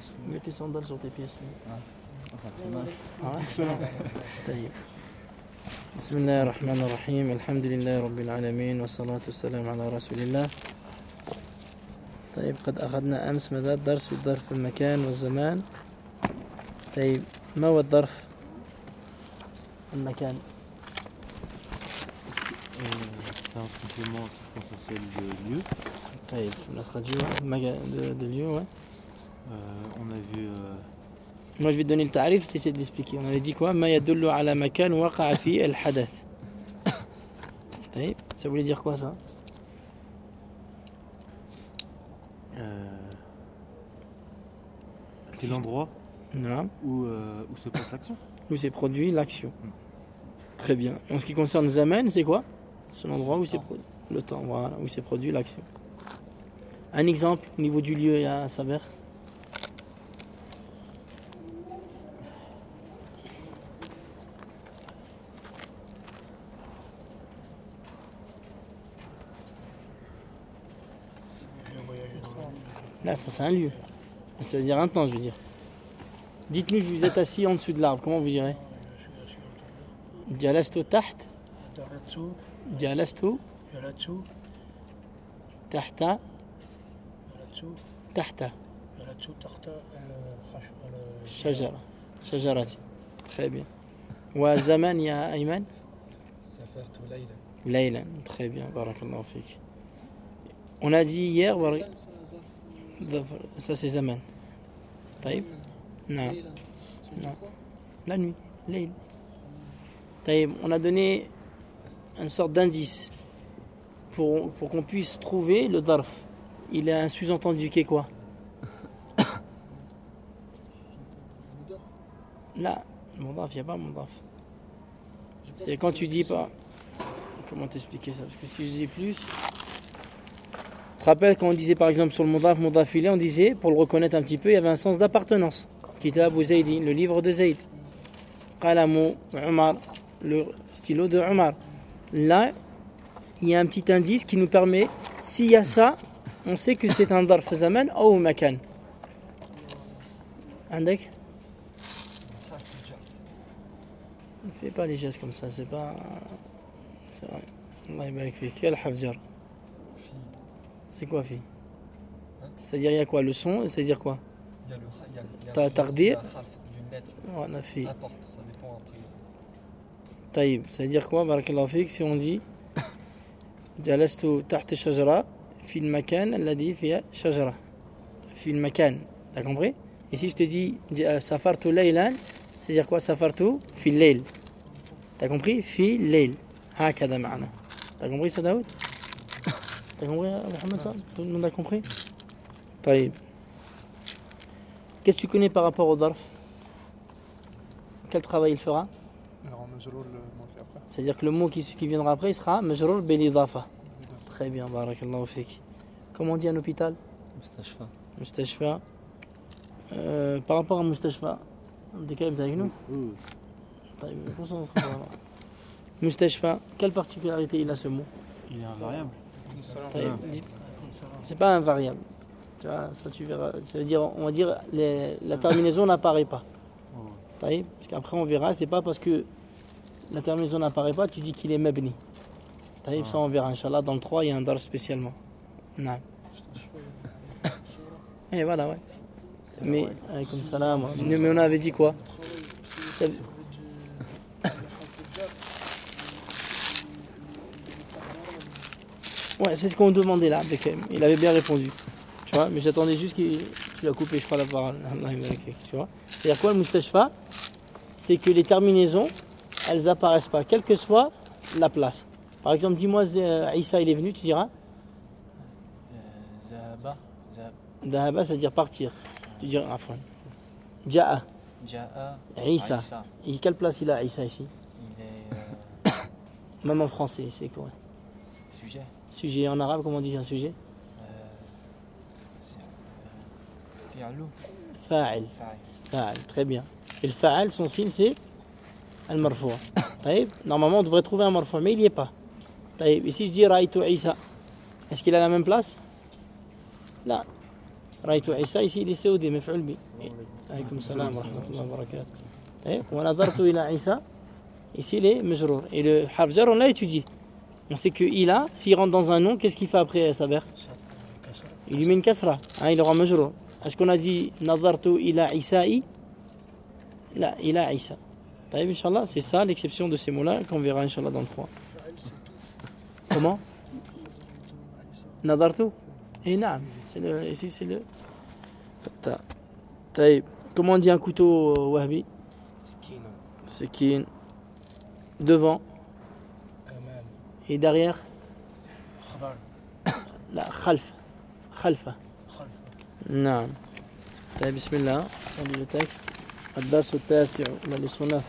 Mets tes sandales sur tes pieds. Ça fait mal. Excellent. بسم الله الرحمن الرحيم الحمد لله رب العالمين والصلاة والسلام على رسول الله. طيب قد أخذنا أمس ماذا الدرس والظرف في المكان والزمان. طيب ما هو الظرف المكان؟ C'est un complément circonstanciel de lieu. طيب de lieu, ouais. On a vu. Moi je vais te donner le tarif, tu essaies de l'expliquer. On avait dit quoi? ما يدل على مكان وقع فيه الحدث. طيب ça voulait dire quoi ça? C'est l'endroit où se passe l'action. Où s'est produit l'action. Très bien. En ce qui concerne Zaman, c'est quoi? C'est l'endroit où s'est produit le temps, voilà, où s'est produit l'action. Un exemple au niveau du lieu à Saber. Là, ça c'est un lieu. C'est-à-dire un temps, je veux dire. Dites-nous, vous êtes assis en dessous de l'arbre, comment vous direz? Jalastu taht. Jalastu tahta. Tahta. Shajara. Shajarati. Très bien. Wa zaman ya Ayman? Safartu laylan. Laylan. Très bien. Barakallahu fik. On a dit hier, ça c'est zaman. طيب. Non. Non. La nuit. Layl. طيب. On a donné une sorte d'indice pour qu'on puisse trouver le darf. Il a un sous-entendu qui est quoi? Là, mudaf, il n'y a pas mudaf. C'est quand tu dis pas. Comment t'expliquer ça? Parce que si je dis plus. Tu te rappelles quand on disait par exemple sur le mudaf ilay, on disait, pour le reconnaître un petit peu, il y avait un sens d'appartenance. Kitab Zaidi, le livre de Zayd. Qalamu Umar, le stylo de Umar. Là, il y a un petit indice qui nous permet, s'il y a ça, on sait que c'est un darf zaman ou makan. Andek? Ne fais pas les gestes comme ça, c'est pas. C'est vrai. Allah yabarak fik. Quel hafjar? C'est quoi, fille? C'est-à-dire, il y a quoi? Le son, c'est-à-dire quoi? Il y a le Tardir. Voilà, fille. ça dépend après. Taïb, c'est-à-dire quoi? Barakallahu fik, si on dit جلست تحت الشجرة في المكان الذي فيها شجرة في المكان. T'as compris? Et si je te dis سافرت ليلا, c'est-à-dire quoi? سافرت في الليل. T'as compris? في الليل. هكذا معنى. T'as compris ça, Daoud? T'as compris, Mohamed, ça? Tout le monde a compris? طيب. Qu'est-ce que tu connais par rapport au darf? Quel travail il fera? C'est-à-dire que le mot qui viendra après, il sera majrour bil idafa. Très bien, barakallahu fik. Comment on dit un hôpital? Mustashfa. Mustashfa. Par rapport à Mustashfa, de quel avec nous? Mustashfa, quelle particularité il a ce mot? Il est invariable. C'est pas invariable. Tu vois, ça tu verras. Ça veut dire, on va dire, la terminaison n'apparaît pas. Parce qu'après on verra, c'est pas parce que la terminaison n'apparaît pas, tu dis qu'il est mabni. Ça on verra, Inch'Allah, dans le 3, il y a un dar spécialement. Non. Et voilà, ouais. Mais, comme ça là, mais on avait dit quoi? Ouais, c'est ce qu'on demandait là, il avait bien répondu. Tu vois, mais j'attendais juste qu'il a coupé, je crois, la parole. Tu vois. C'est-à-dire quoi le mustashfa? C'est que les terminaisons, elles apparaissent pas, quelle que soit la place. Par exemple, dis-moi, Issa, il est venu, tu diras Dhahaba, c'est-à-dire partir. Tu diras, Afwan. Ja'a. Issa. Et quelle place il a, Issa, ici? Il est. Même en français, c'est quoi? Sujet. Sujet en arabe, comment on dit un sujet? Fa'il. Fa'il, très bien. Et le fa'il, son signe, c'est al-marfou'. Normalement, on devrait trouver un marfou', mais il n'y est pas. Et si je dis Raïtou Isa, est-ce qu'il a la même place? Là. رأيت عيسى ici il est saoudi مفعول به عليكم السلام ورحمة الله وبركاته طيب ونظرت إلى عيسى ici il est مجرور et le harf jar on l'a étudié on sait que il a s'il rentre dans un nom qu'est-ce qu'il fait après Saber il lui met une kasra hein, il aura مجرور est-ce qu'on a dit نظرت إلى عيسى لا إلى عيسى طيب Inch'Allah c'est ça l'exception de ces mots-là qu'on verra Inch'Allah dans le 3 comment نظرت et نعم c'est le ici c'est le طيب comment on dit un couteau Wahbi سكين devant et derrière لا خلف خلفه نعم طيب بسم الله on lit le texte الدرس التاسع la leçon 9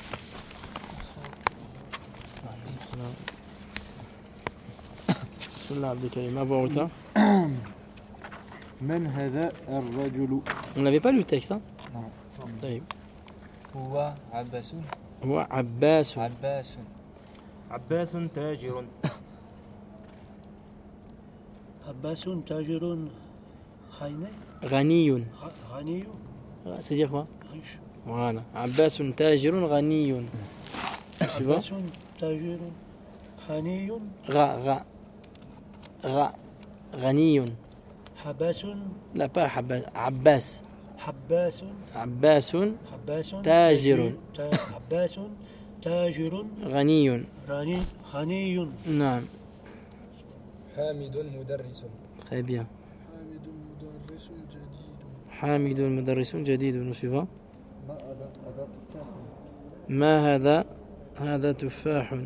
بسم الله عبد الكريم à voix haute من هذا الرجل on n'avait pas lu le texte hein non طيب هو عباس هو عباس عباس عباس تاجر عباس تاجر غني غني c'est-à-dire quoi riche voilà عباس تاجر غني عباس تاجر غني غني حباس لا pas حباس عباس حباس عباس حباس تاجر عباس تاجر غني غني نعم حامد مدرس très bien حامد مدرس جديد. حامد مدرس جديد suivant ما هذا هذا تفاح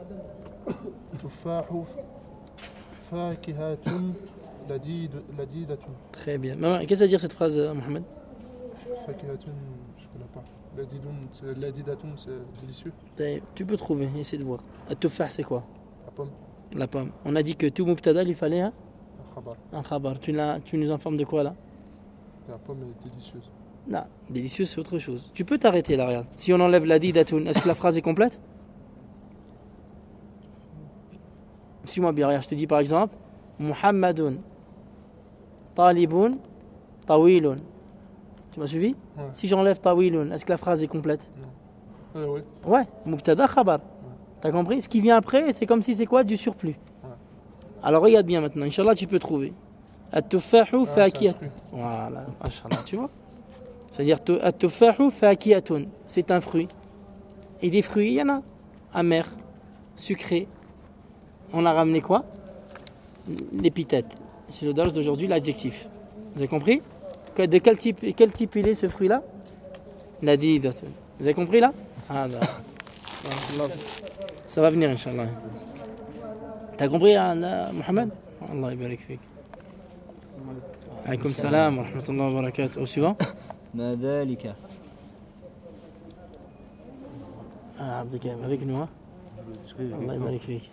تفاح فاكهة لذيذة. très bien maman qu'est-ce que ça veut dire cette phrase Mohamed فاكهة je connais pas. لذيذة c'est délicieux. tu peux trouver essaie de voir التفاح c'est quoi La pomme. la pomme on a dit que tout mubtada il fallait hein الخبر. un khabar tu nous informes de quoi là La pomme est délicieuse. non délicieux c'est autre chose tu peux t'arrêter là regarde si on enlève la didatoun est-ce que la phrase est complète suis-moi bien regarde je te dis par exemple Muhammadun Talibun Tawilun tu m'as suivi Ouais. si j'enlève Tawilun est-ce que la phrase est complète Oui. ouais mubtada khabar t'as compris ce qui vient après c'est comme si c'est quoi du surplus alors regarde bien maintenant Inch'Allah tu peux trouver at-tufahu fakiyat voilà Inch'Allah tu vois c'est-à-dire at-tufahu fakiyatun c'est un fruit et des fruits il y en a amers sucrés on a ramené quoi l'épithète c'est le dars d'aujourd'hui l'adjectif vous avez compris de quel type il est ce fruit là la didatun vous avez compris là ah bah ça va venir Inch'Allah t'as compris Mohamed Allah yabarak fik alaykoum salam wa rahmatullahi wa barakatuh au suivant ما ذلك Abdelkarim avec nous hein Allah yabarak fik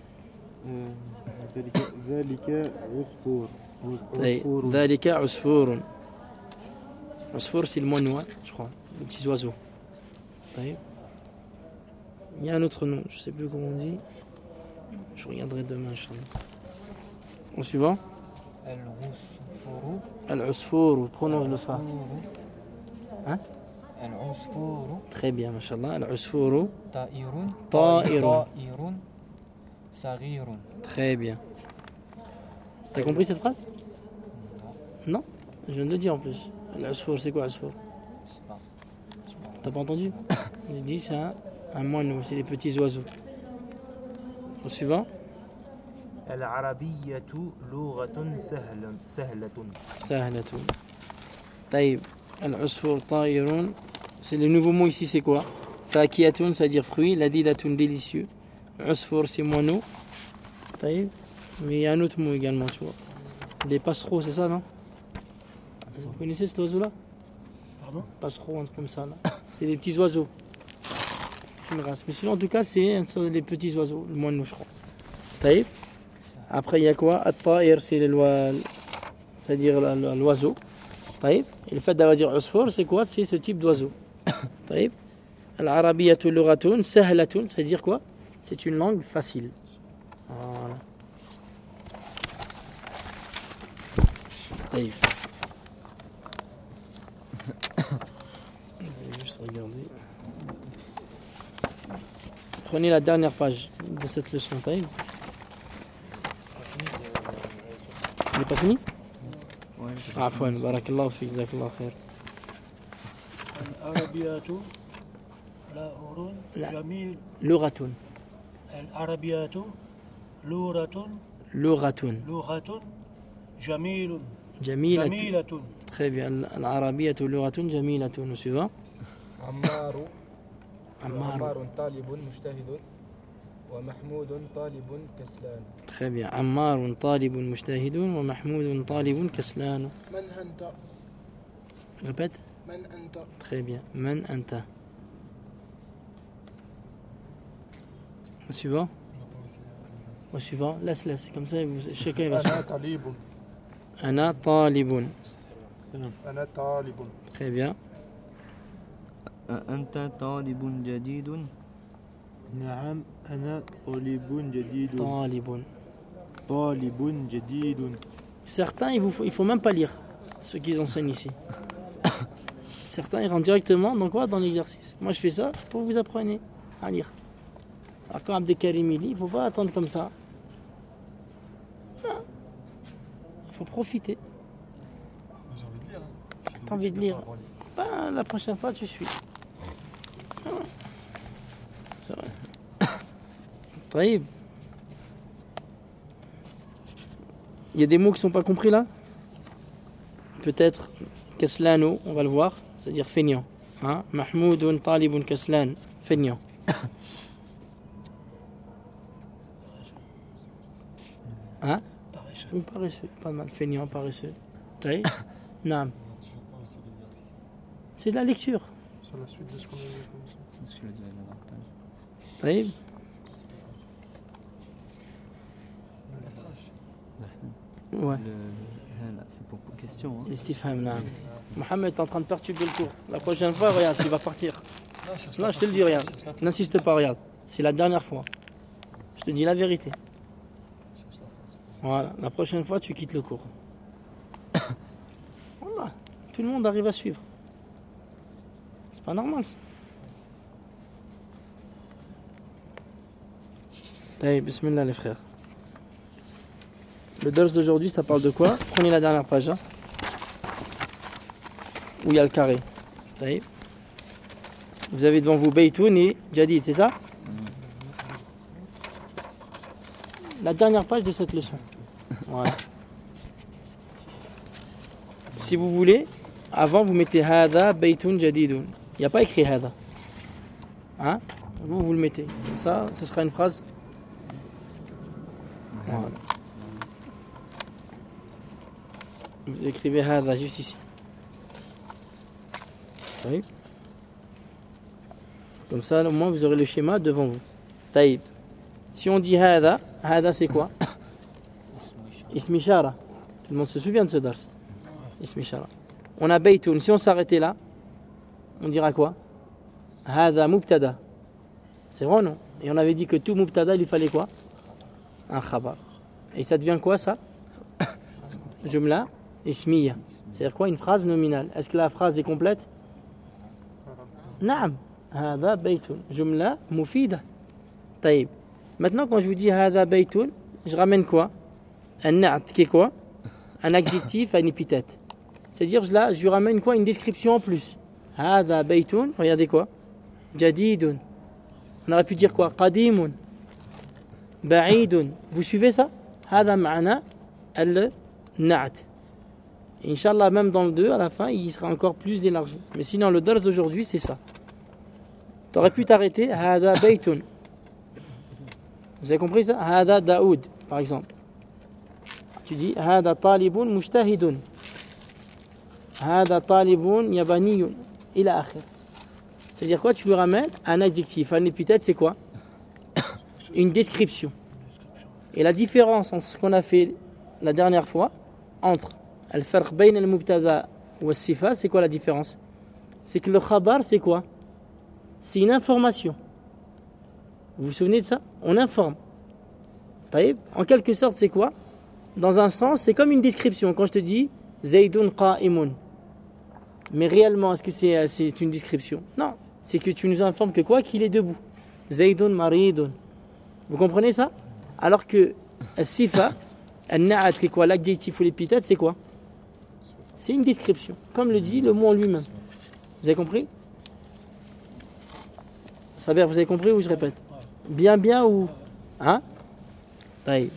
ذلك عصفور ذلك عصفور عصفور c'est le moineau hein, je crois les petits oiseaux طيب il y a un autre nom je sais plus comment on dit je regarderai demain Inch'Allah au suivant العصفور العصفور prononce le fa hein العصفور très bien machallah العصفور طائر طائر صغير très bien t'as compris cette phrase non je viens de le dire en plus العصفور c'est quoi العصفور t'as pas entendu j'ai dit c'est un moineau c'est les petits oiseaux au suivant العربية لغة سهلة سهلة طيب العصفور طائر c'est le nouveau mot ici c'est quoi فاكهة ça veut dire fruit لذيذة délicieux عصفور c'est moineau طيب mais il y a un autre mot également tu vois des passereaux c'est ça non vous connaissez cet oiseau là Pardon passereau un truc comme ça là c'est les petits oiseaux c'est une race mais sinon en tout cas c'est les petits oiseaux le moineau je crois طيب après il y a quoi at-ta'ir c'est c'est-à-dire l'oiseau طيب et le fait d'avoir dit عصفور c'est quoi c'est ce type d'oiseau طيب العربية لغة سهلة c'est-à-dire quoi c'est une langue facile voilà طيب Regardez. Prenez la dernière page de cette leçon. Taïb. Il n'est pas fini? Ouais, Afwan, barakallahu fik, jazakallahu khair. العربيات لغة لا. جميل لغة العربيات لغة لغة جميل جميلة. جميلة Très bien. العربية لغة جميلة. Nous suivons. عمار عمار. عمار طالب مجتهد ومحمود طالب كسلان. Très bien. عمار طالب مجتهد ومحمود طالب كسلان. من أنت؟ Répète. من أنت؟ Très bien. من أنت. Au suivant. Au suivant. Laisse. Comme ça, chacun va أنا طالب. أنا طالب. أنا طالب. Très bien. أنت طالب جديد. نعم أنا طالب جديد. طالب. طالب جديد. Certains, il faut même pas lire ce qu'ils enseignent ici. Certains, ils rentrent directement dans quoi? Dans l'exercice. Moi, je fais ça pour que vous appreniez à lire. Alors, quand Abdelkarim il lit, il ne faut pas attendre comme ça. Non. Il faut profiter. J'ai envie de lire. T'as envie de lire? Ben, la prochaine fois, tu suis. C'est vrai. Taïb. Il y a des mots qui ne sont pas compris là? Peut-être Kaslano, on va le voir, c'est-à-dire feignant. Hein? Mahmoudun talibun kaslan, feignant. Hein? Ou paresseux, pas mal. Feignant, paresseux. Taïb. Naam. C'est de la lecture. Sur la suite de ce qu'on avait commencé. C'est ce que je dis à la dernière page. Taïb. Ouais. C'est pour question. Hein. Istifham, naam. Mohamed, t'es en train de perturber le cours. La prochaine fois, regarde, tu vas partir. Non, je te le dis, regarde. N'insiste pas, regarde. C'est la dernière fois. Je te dis la vérité. Voilà, la prochaine fois, tu quittes le cours. Voilà. Tout le monde arrive à suivre. C'est pas normal, ça. Allez, bismillah, les frères. Le dars d'aujourd'hui, ça parle de quoi? Prenez la dernière page. Hein, où il y a le carré. Allez. Vous avez devant vous Baytoun et Jadid, c'est ça? La dernière page de cette leçon. Voilà. Si vous voulez, avant vous mettez Hada Baytun Jadidun. Il n'y a pas écrit Hada. Hein? Vous le mettez. Comme ça, ce sera une phrase. Voilà. Vous écrivez Hada juste ici. Oui. Comme ça, au moins vous aurez le schéma devant vous. Taïb. Si on dit Hada, Hada c'est quoi? Ismishara. Tout le monde se souvient de ce dars. Ismishara. On a Baytun. Si on s'arrêtait là, on dira quoi? Hada Mubtada. C'est vrai ou non? Et on avait dit que tout Mubtada, il lui fallait quoi? Un khabar. Et ça devient quoi ça? Jumla Ismiya. C'est-à-dire quoi? Une phrase nominale. Est-ce que la phrase est complète? Naam. Hada Baytun. Jumla Mufida. Taïb. Maintenant, quand je vous dis Hada Baytun, je ramène quoi? Un na'at qui est quoi? Un adjectif à une épithète. C'est-à-dire, je lui ramène quoi? Une description en plus. Hada Baytun, regardez quoi? Jadidun. On aurait pu dire quoi? Qadimun. Ba'idun. Vous suivez ça? Hada ma'ana al-na'at. Inch'Allah, même dans le 2, à la fin, il sera encore plus élargi. Mais sinon, le dars d'aujourd'hui, c'est ça. Tu aurais pu t'arrêter. Hada Baytun. Vous avez compris ça? Hada Daoud, par exemple. Tu dis Hada talibun mujtahidun. Hada talibun yabaniyun. Ila akhir. C'est-à-dire quoi? Tu lui ramènes un adjectif, un épithète, c'est quoi? Une description. Et la différence en ce qu'on a fait la dernière fois entre al-farq bayn al-mubtada wa al-sifa, c'est quoi la différence? C'est que le khabar, c'est quoi? C'est une information. Vous vous souvenez de ça? On informe. En quelque sorte, c'est quoi? Dans un sens, c'est comme une description. Quand je te dis Zaydun qa'imun, Mais réellement, est-ce que c'est une description? Non. C'est que tu nous informes que quoi? Qu'il est debout. Zaydun maridun. Vous comprenez ça? Alors que sifa, al-na'at, qui est quoi? L'adjectif ou l'épithète, c'est quoi? C'est une description. Comme le dit le mot en lui-même. Vous avez compris? Saber, vous avez compris ou je répète? Bien ou... Hein? Taïb.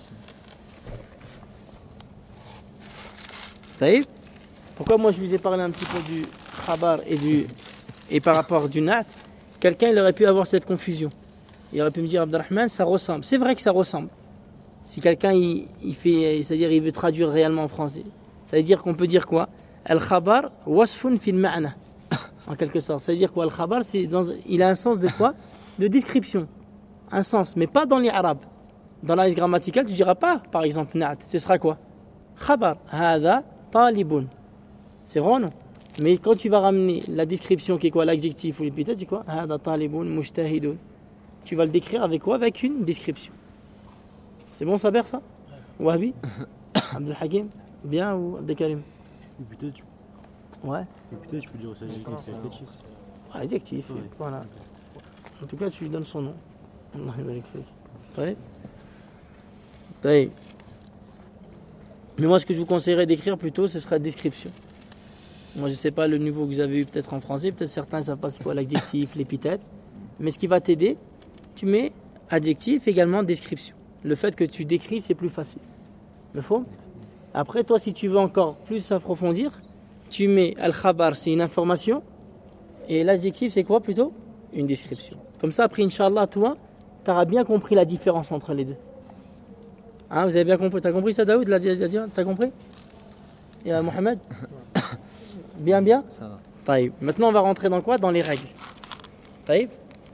Taïb. Pourquoi moi je vous ai parlé un petit peu du khabar et par rapport du na'at? Quelqu'un il aurait pu avoir cette confusion. Il aurait pu me dire Abdelrahman, ça ressemble. C'est vrai que ça ressemble. Si quelqu'un il fait, c'est-à-dire il veut traduire réellement en français, ça veut dire qu'on peut dire quoi? Al-khabar wasfun fil ma'na. En quelque sorte. Ça veut dire quoi? Al-khabar, il a un sens de quoi? De description. Un sens, mais pas dans les arabes. Dans l'analyse grammaticale, tu ne diras pas, par exemple, na'at. Ce sera quoi? Khabar. Hada talibun. C'est vrai ou non? Mais quand tu vas ramener la description qui est quoi? L'adjectif ou l'épithète, tu dis quoi? Hada talibun mujtahidun. Tu vas le décrire avec quoi? Avec une description. C'est bon, Saber, ça? Wahabi? Abdel Hakim? Bien ou Abdelkarim? Peut-être, Ouais. je peux dire aussi adjectif. Ouais, adjectif, Ouais. voilà. En tout cas, tu lui donnes son nom. Allah yabarik fik. Ouais. Ouais. Mais moi, ce que je vous conseillerais d'écrire plutôt, ce sera description. Moi, je ne sais pas le niveau que vous avez eu peut-être en français. Peut-être certains ne savent pas c'est quoi l'adjectif, l'épithète. Mais ce qui va t'aider, tu mets adjectif, également description. Le fait que tu décris, c'est plus facile. Le faux? Après, toi, si tu veux encore plus approfondir, tu mets al-khabar, c'est une information. Et l'adjectif, c'est quoi plutôt? Une description. Comme ça, après, Inch'Allah, toi, tu auras bien compris la différence entre les deux. Hein, vous avez bien compris? Tu as compris ça, Daoud? Tu as compris? Et Mohamed? Bien? Ça va. Taïb. Maintenant, on va rentrer dans quoi? Dans les règles. Taïb.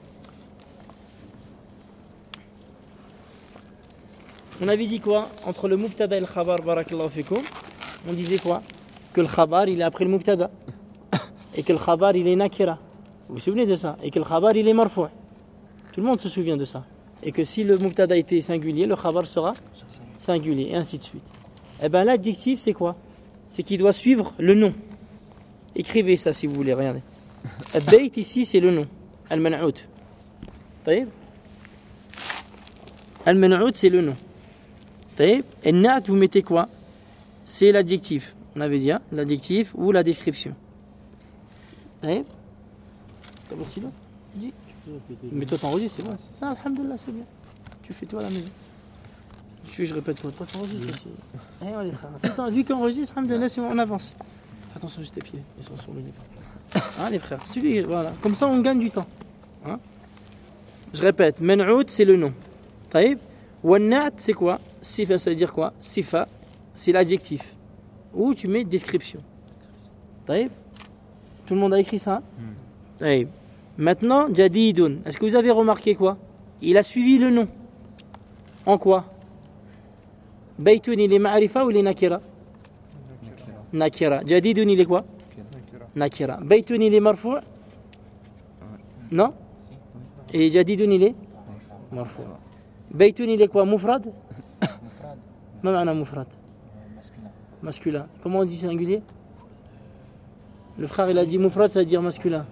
On avait dit quoi? Entre le mubtada et le khabar, barakallahu fikum, on disait quoi? Que le khabar, il est après le mubtada. Et que le khabar, il est nakira. Vous vous souvenez de ça? Et que le khabar, il est marfou'. Tout le monde se souvient de ça. Et que si le mubtada était singulier, le khabar sera singulier, et ainsi de suite. Eh bien, l'adjectif, c'est quoi? C'est qu'il doit suivre le nom. Écrivez ça si vous voulez, regardez. Al-bayt ici, c'est le nom. Al-man'out. Taïb. Al-man'out, c'est le nom. Taïb. Et na'at, vous mettez quoi? C'est l'adjectif. On avait dit, hein, l'adjectif ou la description. Taïb. T'as bon stylo? Dis. Mais toi t'enregistres, c'est bon. Ah, alhamdoulilah, c'est bien. Tu fais toi à la maison. Je répète toi t'enregistres aussi. Eh, allez, frère. C'est toi, lui qui enregistre, alhamdoulilah, c'est bon, on avance. Attention juste tes pieds, ils sont sur le livre. Hein, les frères, celui, voilà. Comme ça, on gagne du temps. Hein? Je répète, man'out, c'est le nom. Taïb. Wanna'at, c'est quoi? Sifa, ça veut dire quoi? Sifa, c'est l'adjectif. Ou tu mets description. Taïb. Tout le monde a écrit ça? Hein? Taïb. Maintenant, jadidun. Est-ce que vous avez remarqué quoi? Il a suivi le nom. En quoi? Baytun, il est ma'arifa ou il est nakira? Nakira. Jadidun, il est quoi? Nakira. Baytun, il est marfou'? Non? Et jadidun, il est? Marfou'. Baytun, il est quoi? Mufrad? Ma ma'na mufrad? Masculin. Comment on dit singulier? Le frère, il a dit mufrad, ça veut dire masculin.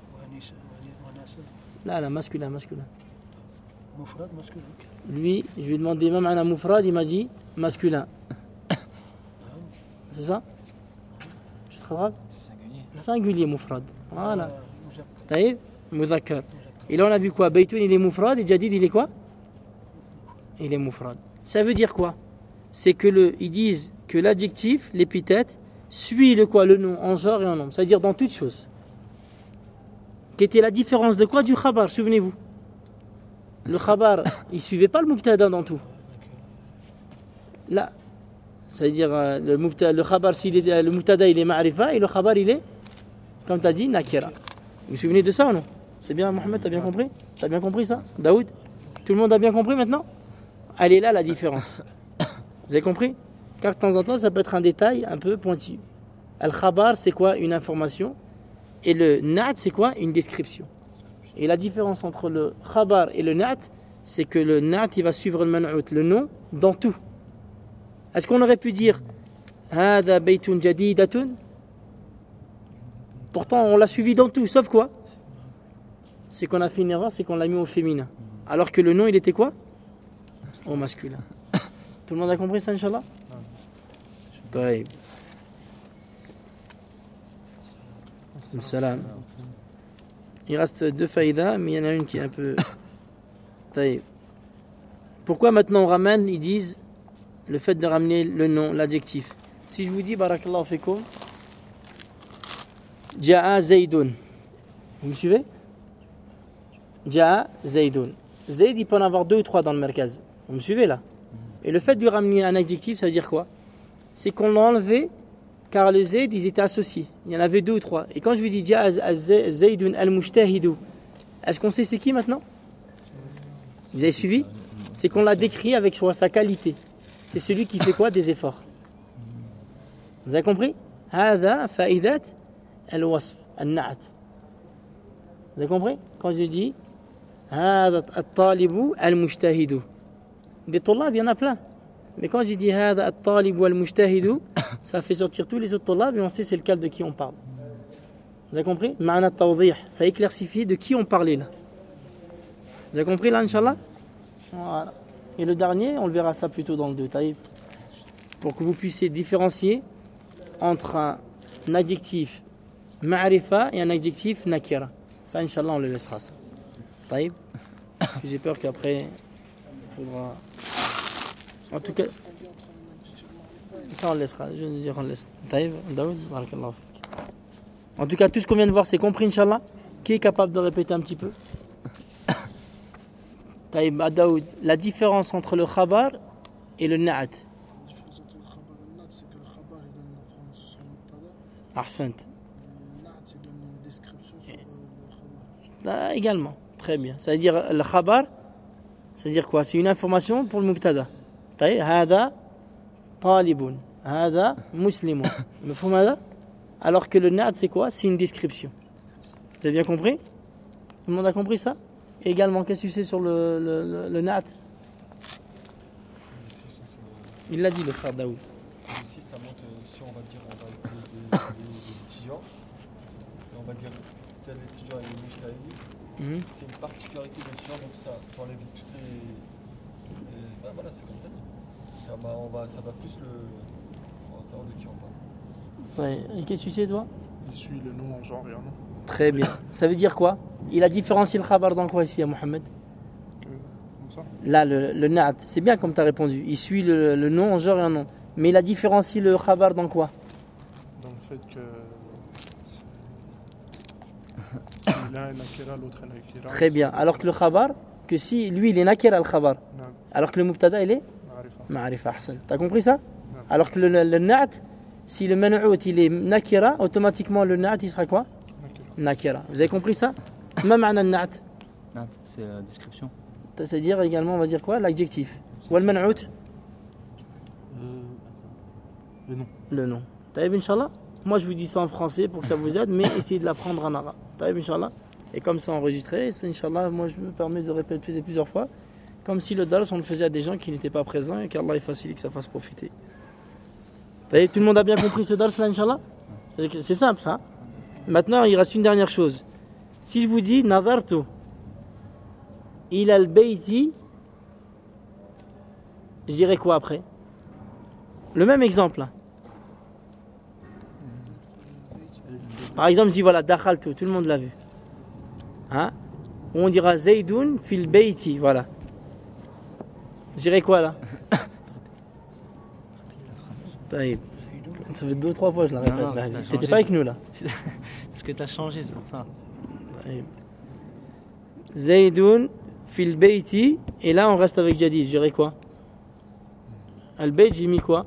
Là, masculin. Mufrad, masculin. Lui, je lui ai demandé même un mufrad, il m'a dit masculin. C'est ça? Je te rattrape? Singulier mufrad. Voilà. Taïb, mudhakkar. Et là, on a vu quoi? Baytun, il est mufrad et jadid, il est quoi? Il est mufrad. Ça veut dire quoi? C'est que ils disent que l'adjectif, l'épithète, suit le quoi? Le nom en genre et en nombre. C'est-à-dire dans toutes choses. Qu'était la différence de quoi? Du khabar, souvenez-vous. Le khabar, il ne suivait pas le mubtada dans tout. Là, c'est-à-dire le khabar, le mubtada il est ma'rifa et le khabar il est, comme tu as dit, nakira. Vous vous souvenez de ça ou non? C'est bien, Mohamed, tu as bien compris? Tu as bien compris ça? Daoud? Tout le monde a bien compris maintenant? Elle est là la différence. Vous avez compris? Car de temps en temps, ça peut être un détail un peu pointu. Al-khabar, c'est quoi? Une information. Et le na'at, c'est quoi? Une description. Et la différence entre le khabar et le na'at, c'est que le na'at, il va suivre le man'out, le nom, dans tout. Est-ce qu'on aurait pu dire Hada baytun jadidatun? Pourtant, on l'a suivi dans tout, sauf quoi? C'est qu'on a fait une erreur, c'est qu'on l'a mis au féminin. Alors que le nom, il était quoi? Au masculin. Tout le monde a compris ça, Inch'Allah? طيب. Salam. Il reste 2 faïdas, mais il y en a une qui est un peu... طيب. Pourquoi maintenant on ramène, ils disent, le fait de ramener le nom, l'adjectif? Si je vous dis, barakallahu fikoum, Ja'a Zaydun. Vous me suivez? Ja'a Zaydun. Zayd, il peut en avoir 2 ou 3 dans le merkaz. Vous me suivez là? Et le fait de lui ramener un adjectif, ça veut dire quoi? C'est qu'on l'a enlevé car les Zayd, ils étaient associés. Il y en avait 2 ou 3. Et quand je vous dis Ja'a Zaydun al-Mushtahidu, est-ce qu'on sait c'est qui maintenant? Vous avez suivi? C'est qu'on l'a décrit avec sa qualité. C'est celui qui fait quoi? Des efforts. Vous avez compris? هذا فائدة الوصف النعت. Vous avez compris? Quand je dis هذا الطالب المجتهد. Des طلاب, il y en a plein. Mais quand je dis هذا الطالب المجتهد, ça fait sortir tous les autres طلاب et on sait c'est lequel de qui on parle. Vous avez compris? معنى التوضيح, ça éclaircifie de qui on parlait là. Vous avez compris là, Inch'Allah? Voilà. Et le dernier, on le verra ça plutôt dans le détail, pour que vous puissiez différencier entre un adjectif ma'rifa et un adjectif nakira. Ça, Inch'Allah, on le laissera ça. Taïb. Parce que j'ai peur qu'après, il faudra... En tout cas, ça on le laissera. Je veux dire, on le laissera. Taïb, Daoud, barakallahu fik. En tout cas, tout ce qu'on vient de voir, c'est compris, Inch'Allah. Qui est capable de répéter un petit peu? Taïb, Daoud, la différence entre le khabar et le na'at. La différence entre le khabar et le na'at, c'est que le khabar il donne une information sur le mubtada. Ahsant. Le na'at il donne une description sur le khabar. Également, très bien. Ça veut dire le khabar, ça veut dire quoi? C'est une information pour le mubtada. Taïb, hada talibun, hada muslimun. Mafhoum hada? Alors que le na'at c'est quoi? C'est une description. Vous avez bien compris? Tout le monde a compris ça? Et également, qu'est-ce que tu sais sur le na'at? Il l'a dit le frère Daoud. Aussi, ça montre, si on va dire, on va écouter des étudiants, et on va dire, c'est l'étudiant et le mujtahid, c'est une particularité de l'étudiant, donc ça enlève toutes les ben voilà, c'est comme tu as dit. Ça va plus on va savoir de qui on parle. Ouais. Et qu'est-ce que tu sais, toi? Il suit le nom en genre et en nom. Très bien. Ça veut dire quoi? Il a différencié le khabar dans quoi ici, à Mohamed? Comme ça. Là, le na'at. C'est bien comme tu as répondu. Il suit le nom en genre et en nom. Mais il a différencié le khabar dans quoi? Dans le fait que si l'un est nakira, l'autre est nakira. Très bien. Alors que le khabar, que si lui il est nakira al khabar, Non, alors que le mubtada il est ma'rifa. ma'rifa. Ahsan. T'as compris ça? Alors que le na'at, si le man'out il est nakira, automatiquement le na'at il sera quoi? Nakira. Vous avez compris ça? Ma ma'na na'at? Nat, c'est la description. C'est-à-dire également, on va dire quoi? L'adjectif. Ou le man'out? Le nom. Le nom. Taïb, Inch'Allah. Moi, je vous dis ça en français pour que ça vous aide, mais essayez de l'apprendre en arabe. Taïb, Inch'Allah. Et comme c'est enregistré, Inch'Allah, moi, je me permets de répéter plusieurs fois, comme si le dars, on le faisait à des gens qui n'étaient pas présents et qu'Allah est facile que ça fasse profiter. Taïb, tout le monde a bien compris ce dars là, Inch'Allah? C'est simple, ça. Maintenant, il reste une dernière chose. Si je vous dis Nadartu ila al-bayti, je dirais quoi après? Le même exemple. Là. Par exemple, je dis voilà, dakhaltu, tout le monde l'a vu. Hein? Ou on dira Zaydun fil bayti, voilà. Je dirais quoi là? Taïb. Ça fait 2 ou 3 fois que je la répète. T'étais pas avec nous là? Ce que tu as changé, c'est pour ça. Zaydun fil bayti. Et là on reste avec Jadid. Je dirais quoi? Al-bayt, j'ai mis quoi?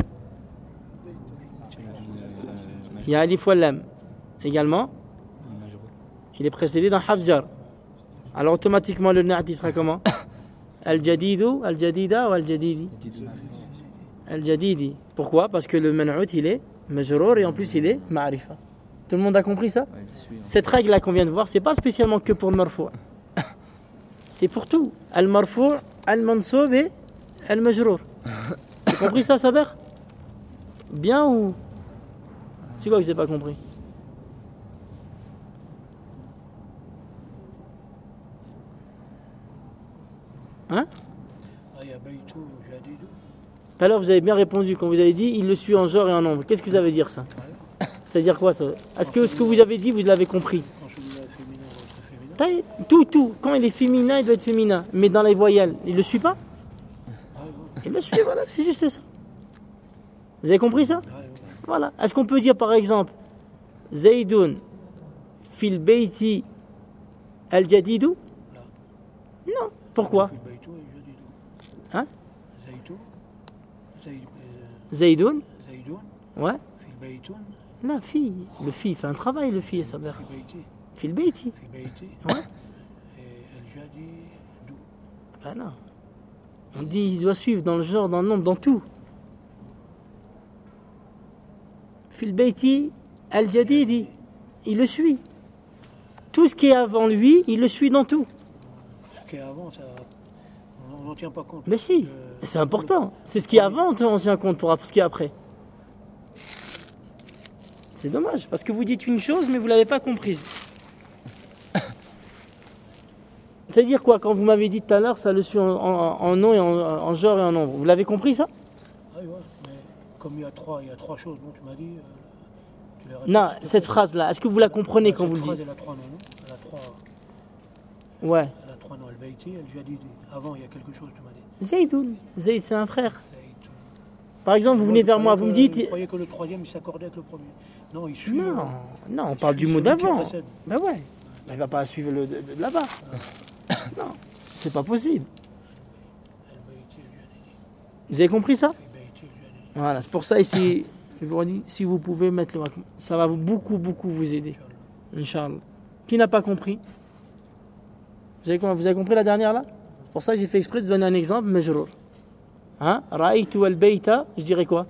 Il y a alif wa lam. Également, il est précédé d'un hafjar. Alors automatiquement le na'at il sera comment? Al-jadidu, al-jadida ou al-jadidi? Al-jadidi. Pourquoi? Parce que le man'out il est majrour et en plus il est ma'rifa. Tout le monde a compris ça? Cette règle là qu'on vient de voir, c'est pas spécialement que pour le marfou'. C'est pour tout. Al-marfou', al-mansoub et al-majrour. C'est compris ça, Saber? Bien ou? C'est quoi que j'ai pas compris? Hein? Ah, il y a Beitou, Jadidou. Tout à l'heure, vous avez bien répondu quand vous avez dit il le suit en genre et en nombre. Qu'est-ce que ça veut dire ça? Ça veut dire quoi ça? Est-ce que ce que vous avez dit, vous l'avez compris? Quand celui-là est féminin, l'autre est féminin. Tout. Quand il est féminin, il doit être féminin. Mais dans les voyelles, il le suit pas? Il le suit, voilà, c'est juste ça. Vous avez compris ça? Voilà. Est-ce qu'on peut dire par exemple Zaydun fil beiti al-jadidou? Non. Pourquoi? Fil Beitou et Jadidou. Hein? Zaydou. Zaydoun? Zaydoun. Ouais. Fil Beitoun. La fille. Le fille fait un travail, le fille, sa mère. Fil Beiti. Fil beiti. Fil Beiti. Ouais. Et El Jadidou. Ben non. On dit il doit suivre dans le genre, dans le nombre, dans tout. Fil beiti al-jadidi. Il le suit. Tout ce qui est avant lui, il le suit dans tout. Ce qui est avant, ça, on n'en tient pas compte. Mais si, c'est important. C'est ce qui est avant, on tient compte pour ce qui est après. C'est dommage, parce que vous dites une chose, mais vous ne l'avez pas comprise. C'est-à-dire quoi? Quand vous m'avez dit tout à l'heure, ça le suit en nom et en genre et en nombre. Vous l'avez compris ça? Ah oui, ouais, mais comme il y a trois choses, non, tu m'as dit. Tu les répètes. Non, cette phrase-là, est-ce que vous la comprenez quand vous le Cette phrase, dites? elle a trois noms, non? Elle a trois. Ouais. Elle a trois noms. El Beiti, El Jadidi. Avant, il y a quelque chose, tu m'as dit. Zaydoun. Zayd, c'est un frère. Zayd. Par exemple, vous Moi, venez je vers moi, croyais vous me que- dites... Je croyais que le troisième, il s'accordait avec le premier. Non, il suit. Non, on parle du mot celui qui d'avant. précède. Ben ouais. Il va pas suivre le de là-bas. Non, c'est pas possible. El Beiti, El Jadidi. Vous avez compris ça? El Beiti, El Jadidi. Voilà, c'est pour ça ici, je vous redis, si vous pouvez mettre le ça va beaucoup vous aider. Inch'Allah. Qui n'a pas compris? Vous avez compris la dernière là? C'est pour ça que j'ai fait exprès de donner un exemple, majrour. Hein? Ra'aytu al-bayta, je dirais quoi?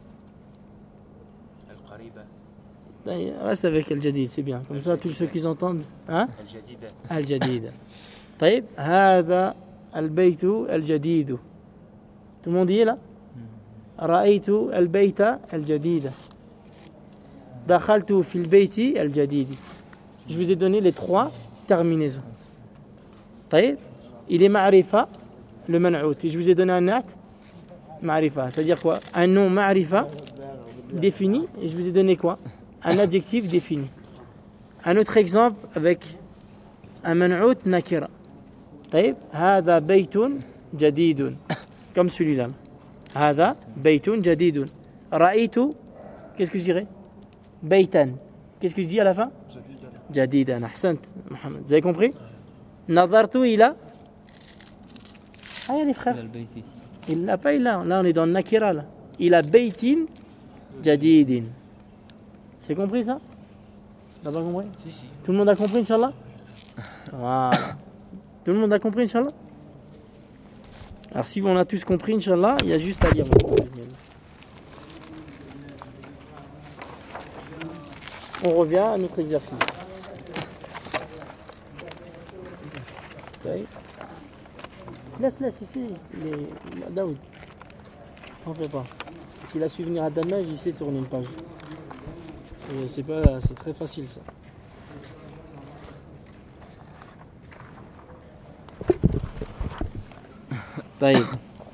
Reste avec Al-Jadid, c'est bien. Comme ça, tous ceux qui entendent. Hein? Al-Jadid. طيب هذا البيت الجديد. Tout le monde y est là? رأيت البيت الجديد. دخلت في البيت الجديد. Je vous ai donné les trois terminaisons. طيب il est ma'rifa, le man'out. Et je vous ai donné un nat, ma'rifa. C'est-à-dire quoi? Un nom ma'rifa défini. Et je vous ai donné quoi? Un adjectif défini. Un autre exemple avec un man'out nakira. طيب هذا بيت جديد. Comme celui-là. هذا بيت جديد. رأيت, qu'est-ce que je dirais? بيتا. Qu'est-ce que je dis à la fin? جديدا. أحسنت محمد. Vous avez compris? نظرت إلى. Ah, il y a les frères. Il n'a pas eu là. Là, on est dans le nakira. Là. Il a beitin jadidin. C'est compris ça? T'as pas compris? Si. Tout le monde a compris, Inch'Allah? Voilà. Tout le monde a compris, Inch'Allah? Alors, si on a tous compris, Inch'Allah, il y a juste à lire. On revient à notre exercice. Okay. Laisse ici. Daoud. T'en fais pas. S'il a su venir à Damage, il sait tourner une page. C'est très facile ça. طيب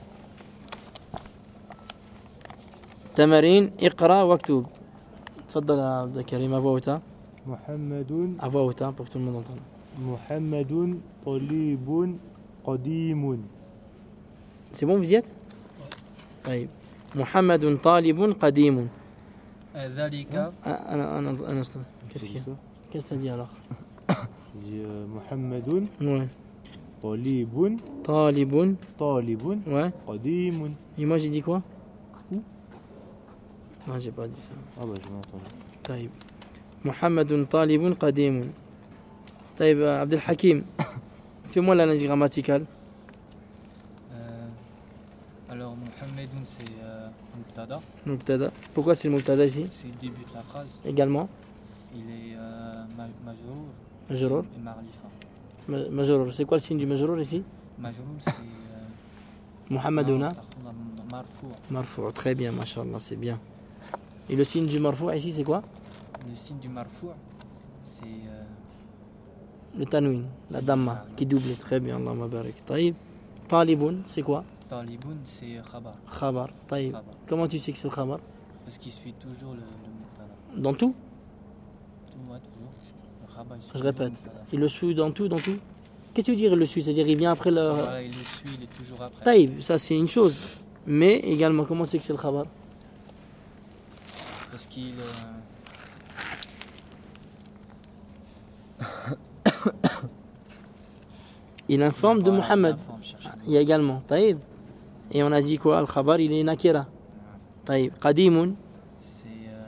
تمارين اقرأ واكتب تفضل يا عبد الكريم أفوتا محمد أفوتا pour que tout le monde entende. محمد طليب قديم. C'est bon vous y êtes؟ طيب محمد طالب قديم. ذلك Un instant. Qu'est-ce que t'as dit alors? محمد Ouais. طليب طالب. Ouais. قديم. Et moi j'ai dit quoi? Non, j'ai pas dit ça. Ah bah je l'ai entendu. طيب محمد طالب قديم. طيب عبد الحكيم fais-moi l'analyse grammaticale. Alors, Mohamedoun, c'est Mubtada. Mubtada. Pourquoi c'est le Mubtada ici? C'est le début de la phrase. Également Il est majrour Majrour. et marlifa. Majrour. C'est quoi le signe du Majrour ici? Majrour, c'est Muhammadouna. marfou. Marfou. Très bien, mashallah, c'est bien. Et le signe du Marfou ici c'est quoi? Le signe du marfou, c'est Le tanwin, la damma qui double. Très bien, Allahumma barik. طيب Taliboun, c'est quoi? Taliboun, c'est khabar. Khabar. Taïb. Khabar. Comment tu sais que c'est le khabar? Parce qu'il suit toujours le mubtada. Dans tout? Ouais, toujours. Le khabar, il suit Je toujours répète. le mubtada. Il le suit dans tout, dans tout? Qu'est-ce que tu veux dire il le suit? C'est-à-dire il vient après le... Voilà, il le suit, il est toujours après. Taïb, ça c'est une chose. Mais également, comment c'est que c'est le khabar? Parce qu'il. Il informe de voilà, Muhammad. il informe, cherche. Il y a également. Taïb. Et on a dit quoi? Le khabar, il est nakira. Taïb. Qadimun. C'est.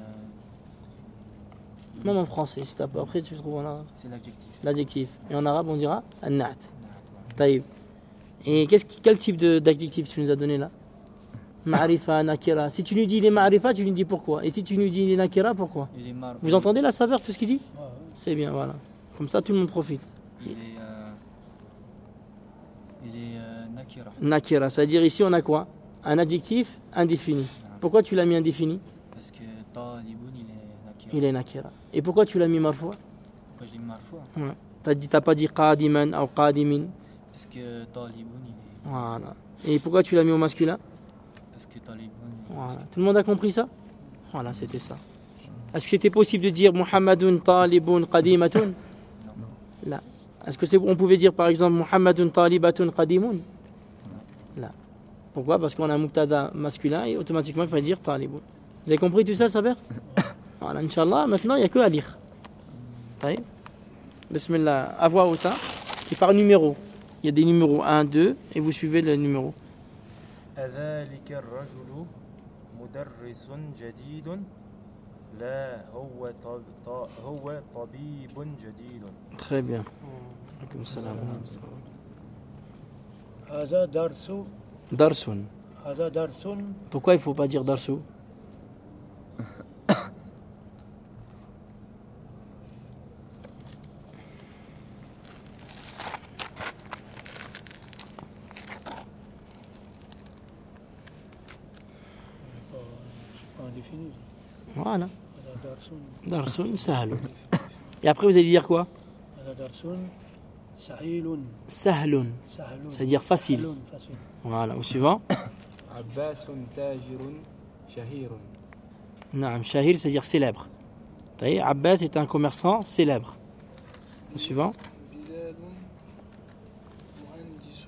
Même en français, si t'as pas. Après, tu le trouves en arabe. C'est l'adjectif. L'adjectif. Et en arabe, on dira an-na'at. Taïb. Et quel type d'adjectif tu nous as donné là? Ma'rifa, nakira. Si tu nous dis les ma'rifa, tu nous dis pourquoi. Et si tu nous dis les nakira, pourquoi? Il est mar... Vous entendez la saveur, tout ce qu'il dit? Ouais, ouais. C'est bien, voilà. Comme ça, tout le monde profite. Il est. Nakira. Nakira, c'est-à-dire ici, on a quoi? Un adjectif indéfini. Pourquoi tu l'as mis indéfini? Parce que Taliboun, il est Nakira. Il est nakira. Et pourquoi tu l'as mis marfou? Pourquoi je l'ai mis marfoua? T'as pas dit qadiman ou qadimin. Parce que Taliboun, il est. Voilà. Et pourquoi tu l'as mis au masculin? Parce que Taliboun. Voilà. Tout le monde a compris ça? Voilà, c'était ça. Est-ce que c'était possible de dire Muhammadun talibun qadimatun? Non. Là. Est-ce que on pouvait dire par exemple Muhammadun talibatun qadimun? Là. Pourquoi? Parce qu'on a un mubtada masculin et automatiquement il faut dire talibun. Vous avez compris tout ça, Saber? Voilà, Inch'Allah, maintenant il n'y a que à lire. Taïb. Bismillah, à voix haute, hein, qui par numéro. Il y a des numéros 1, 2 et vous suivez le numéro. أذلك الرجل مدرس جديد لا هو طبيب جديد. Très bien. Alaykoum salam. هذا درس Darsun. هذا درس Pourquoi il ne faut pas dire darsu? pas indéfini. Voilà. هذا درس Darsun, sahlun. Et après vous allez dire quoi? هذا درس سهيل Sahlun. سهل C'est-à-dire facile. سهل facile. Voilà, au suivant. عباس تاجر شهير. Naam, Shahir, c'est-à-dire célèbre. Taïb, Abbas est un commerçant célèbre. Au suivant. بلال مهندس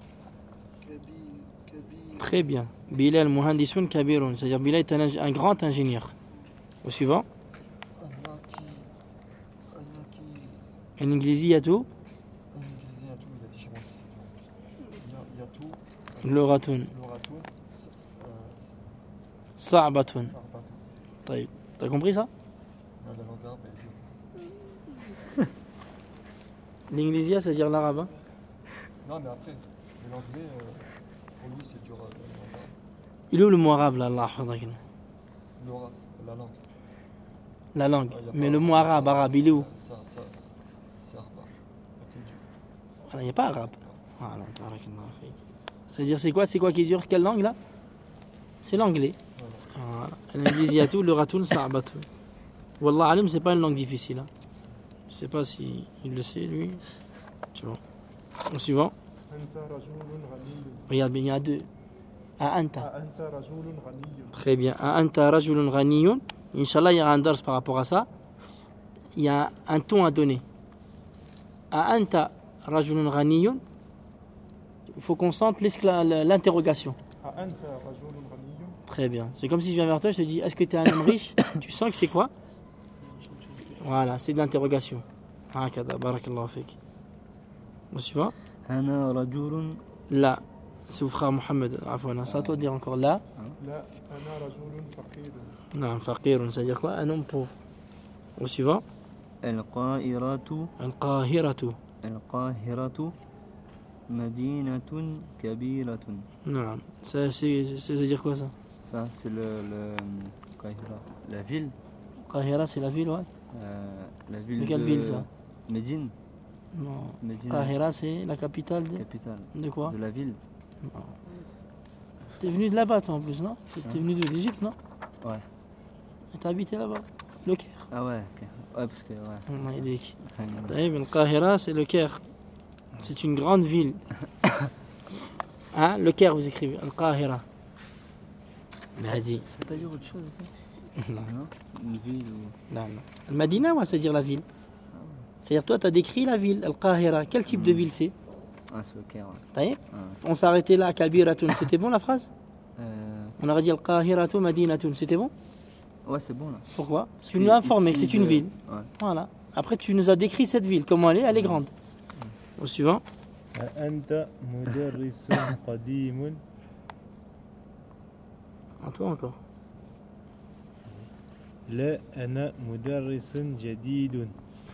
كبير Très bien. Bilal Muhandisun Kabirun, c'est-à-dire Bilal est un grand ingénieur. Au suivant. أنك Al-Ingliziyatu L'Inglésien, tout, il a dit chez moi que c'est dur. Il y a tout. Luratun L'oratoire, Sa'batun. ça repart. Taïb. T'as compris ça? La langue arabe, elle est dure. L'Inglizia, c'est-à-dire l'arabe. Hein? Non, mais après, l'anglais, pour lui, c'est dur. La langue arabe. Il est où le mot arabe là, Allah hafadhak? L'oral, la langue. La langue. Ah, y a Mais pas- le mot arabe, il est où? Ça, c'est arabe. La culture. Voilà, il n'y a pas arabe. Voilà, barakallahu fik. C'est-à-dire, c'est quoi qui est dur? Quelle langue là? C'est l'anglais. Voilà. L'Ingliziyatu, Luratun, Sa'batun. Wallah alim, c'est pas une langue difficile. Hein. Je sais pas si il le sait, lui. Tu vois. Au suivant. أنت رجل غني. Regarde bien, il y a deux. Anta. أنت رجل غني. Très bien. Anta rajulun ghaniyun. Inch'Allah, il y aura un dars par rapport à ça. Il y a un ton à donner. Anta rajulun ghaniyun. Il faut qu'on sente l'interrogation. أنت رجل غني. Très bien. C'est comme si je viens vers toi, je te dis, est-ce que tu es un homme riche? Tu sens que c'est quoi? Voilà, c'est de l'interrogation. Hakada, barakallahu fik. Au suivant. أنا رجل Là, c'est au frère Mohamed. Afwan, c'est à toi de dire encore là. لا أنا رجل فقير. Non, faqir, c'est-à-dire quoi? Un homme pauvre. Au suivant. القاهرة Al-Qahiratu. القاهرة مدينة كبيرة. Non, c'est-à-dire quoi ça? Ça, c'est le Qahira. La ville. Qahira, c'est la ville, ouais. La ville Mais quelle de ville ça? Médine. Non. Médine, Qahira, c'est la capitale capitale de quoi? de la ville. T'es venu de là-bas, toi en plus, non? T'es venu de l'Égypte, non? Ouais. Et t'as habité là-bas? Le Caire. Ah ouais, ok. Ouais, parce que, ouais. Allah yahdik. Taïb, Al-Qahira, c'est le Caire. C'est une grande ville. Hein, le Caire, vous écrivez. Al-Qahira. Mahdi. Ça veut pas dire autre chose, ça? Non. Une ville ou... Non, non. Al-Madina, ouais, c'est-à-dire la ville. C'est-à-dire, toi, tu as décrit la ville, Al-Qahira. Quel type de ville c'est? Ah, c'est le Caire, ouais. Taïb. On s'est arrêté là, Kabiratun. C'était bon la phrase? On aurait dit Al-Qahiratu Madinatun. C'était bon? Ouais, c'est bon là. Pourquoi? Parce que tu nous as informé que c'est une ville. Ouais. Voilà. Après, tu nous as décrit cette ville. Comment elle est grande. Au suivant. أنت مدرس قديم À toi encore. لا أنا مدرس جديد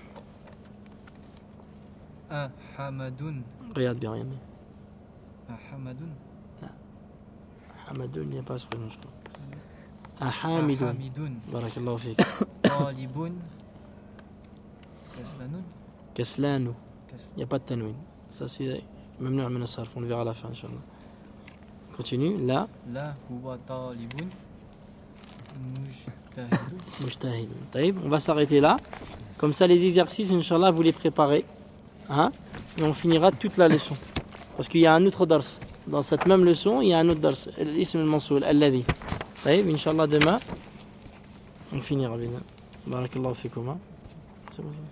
Hamadoun. Regarde bien, regarde bien. Hamadoun. Hamadoun, il n'y a pas ce prénom, je crois. Ahamidoun. Hamidoun. Barakallahu fik. Taliboun. Kaslanoun. Kaslanou. Il n'y a pas de tanwin. Ça, c'est mamnou' min as-sarf. On le verra à la fin, Inch'Allah. Continue. Là. Là, huwa taliboun. Mujtahidoun. Mujtahidoun. Taïb. On va s'arrêter là. Comme ça, les exercices, Inch'Allah, vous les préparez. Hein? Et on finira toute la leçon. Parce qu'il y a un autre dars. Dans cette même leçon, il y a un autre dars. L'ism al-mansoul, alladhi. Taïb, Inch'Allah, demain, on finira bien. Barakallahu fikoum. C'est bon.